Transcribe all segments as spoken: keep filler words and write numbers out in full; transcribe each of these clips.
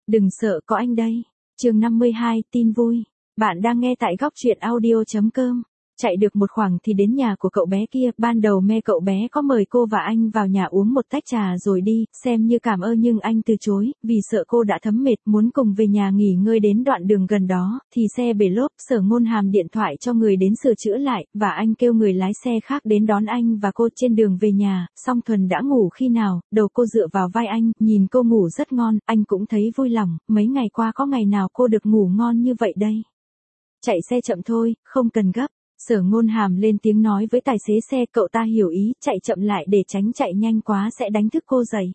Đừng sợ có anh đây. Chương năm mươi hai, tin vui. Bạn đang nghe tại góc truyện audio chấm com. Chạy được một khoảng thì đến nhà của cậu bé kia, ban đầu mẹ cậu bé có mời cô và anh vào nhà uống một tách trà rồi đi, xem như cảm ơn nhưng anh từ chối, vì sợ cô đã thấm mệt muốn cùng về nhà nghỉ ngơi. Đến đoạn đường gần đó, thì xe bể lốp, Sở Ngôn Hàm điện thoại cho người đến sửa chữa lại, và anh kêu người lái xe khác đến đón anh và cô. Trên đường về nhà, Song Thuần đã ngủ khi nào, đầu cô dựa vào vai anh, nhìn cô ngủ rất ngon, anh cũng thấy vui lòng, mấy ngày qua có ngày nào cô được ngủ ngon như vậy đây. Chạy xe chậm thôi, không cần gấp. Sở Ngôn Hàm lên tiếng nói với tài xế xe, cậu ta hiểu ý, chạy chậm lại để tránh chạy nhanh quá sẽ đánh thức cô dậy.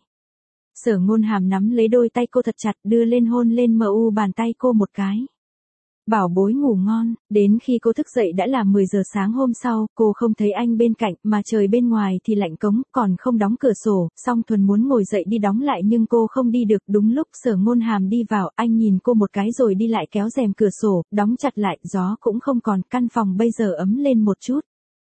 Sở Ngôn Hàm nắm lấy đôi tay cô thật chặt, đưa lên hôn lên mờ u bàn tay cô một cái. Bảo bối ngủ ngon. Đến khi cô thức dậy đã là mười giờ sáng hôm sau, cô không thấy anh bên cạnh, mà trời bên ngoài thì lạnh cống, còn không đóng cửa sổ. Song Thuần muốn ngồi dậy đi đóng lại nhưng cô không đi được. Đúng lúc Sở Ngôn Hàm đi vào, anh nhìn cô một cái rồi đi lại kéo rèm cửa sổ, đóng chặt lại, gió cũng không còn, căn phòng bây giờ ấm lên một chút.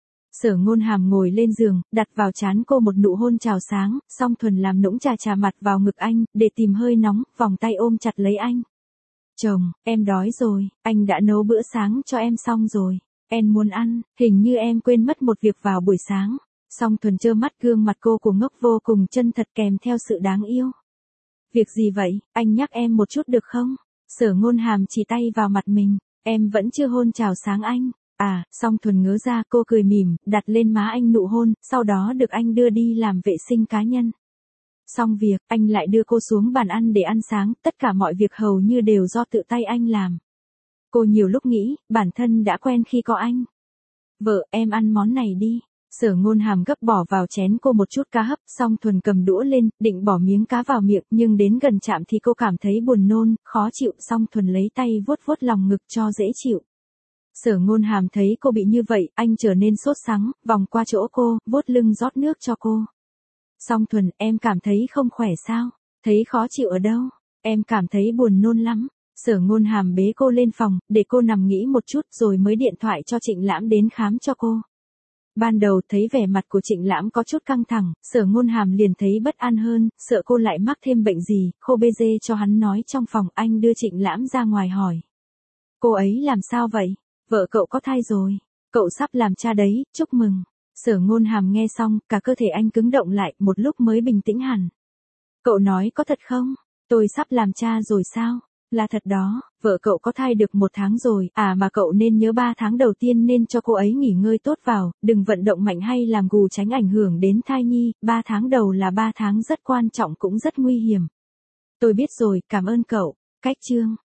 Sở Ngôn Hàm ngồi lên giường, đặt vào trán cô một nụ hôn chào sáng. Song Thuần làm nũng chà chà mặt vào ngực anh, để tìm hơi nóng, vòng tay ôm chặt lấy anh. Chồng, em đói rồi, anh đã nấu bữa sáng cho em xong rồi. Em muốn ăn, hình như em quên mất một việc vào buổi sáng. Song Thuần trơ mắt, gương mặt cô của ngốc vô cùng chân thật kèm theo sự đáng yêu. Việc gì vậy, anh nhắc em một chút được không? Sở Ngôn Hàm chỉ tay vào mặt mình, em vẫn chưa hôn chào sáng anh. À, Song Thuần ngớ ra, cô cười mỉm, đặt lên má anh nụ hôn, sau đó được anh đưa đi làm vệ sinh cá nhân. Xong việc, anh lại đưa cô xuống bàn ăn để ăn sáng, tất cả mọi việc hầu như đều do tự tay anh làm. Cô nhiều lúc nghĩ, bản thân đã quen khi có anh. Vợ, em ăn món này đi. Sở Ngôn Hàm gấp bỏ vào chén cô một chút cá hấp, Song Thuần cầm đũa lên, định bỏ miếng cá vào miệng, nhưng đến gần chạm thì cô cảm thấy buồn nôn, khó chịu. Song Thuần lấy tay vuốt vuốt lòng ngực cho dễ chịu. Sở Ngôn Hàm thấy cô bị như vậy, anh trở nên sốt sắng, vòng qua chỗ cô, vuốt lưng rót nước cho cô. Song Thuần, em cảm thấy không khỏe sao? Thấy khó chịu ở đâu? Em cảm thấy buồn nôn lắm. Sở Ngôn Hàm bế cô lên phòng, để cô nằm nghỉ một chút rồi mới điện thoại cho Trịnh Lãm đến khám cho cô. Ban đầu thấy vẻ mặt của Trịnh Lãm có chút căng thẳng, Sở Ngôn Hàm liền thấy bất an hơn, sợ cô lại mắc thêm bệnh gì, khô bê dê cho hắn nói trong phòng. Anh đưa Trịnh Lãm ra ngoài hỏi. Cô ấy làm sao vậy? Vợ cậu có thai rồi. Cậu sắp làm cha đấy, chúc mừng. Sở Ngôn Hàm nghe xong, cả cơ thể anh cứng động lại, một lúc mới bình tĩnh hẳn. Cậu nói có thật không? Tôi sắp làm cha rồi sao? Là thật đó, vợ cậu có thai được một tháng rồi, à mà cậu nên nhớ ba tháng đầu tiên nên cho cô ấy nghỉ ngơi tốt vào, đừng vận động mạnh hay làm gù tránh ảnh hưởng đến thai nhi, ba tháng đầu là ba tháng rất quan trọng cũng rất nguy hiểm. Tôi biết rồi, cảm ơn cậu. Cách chương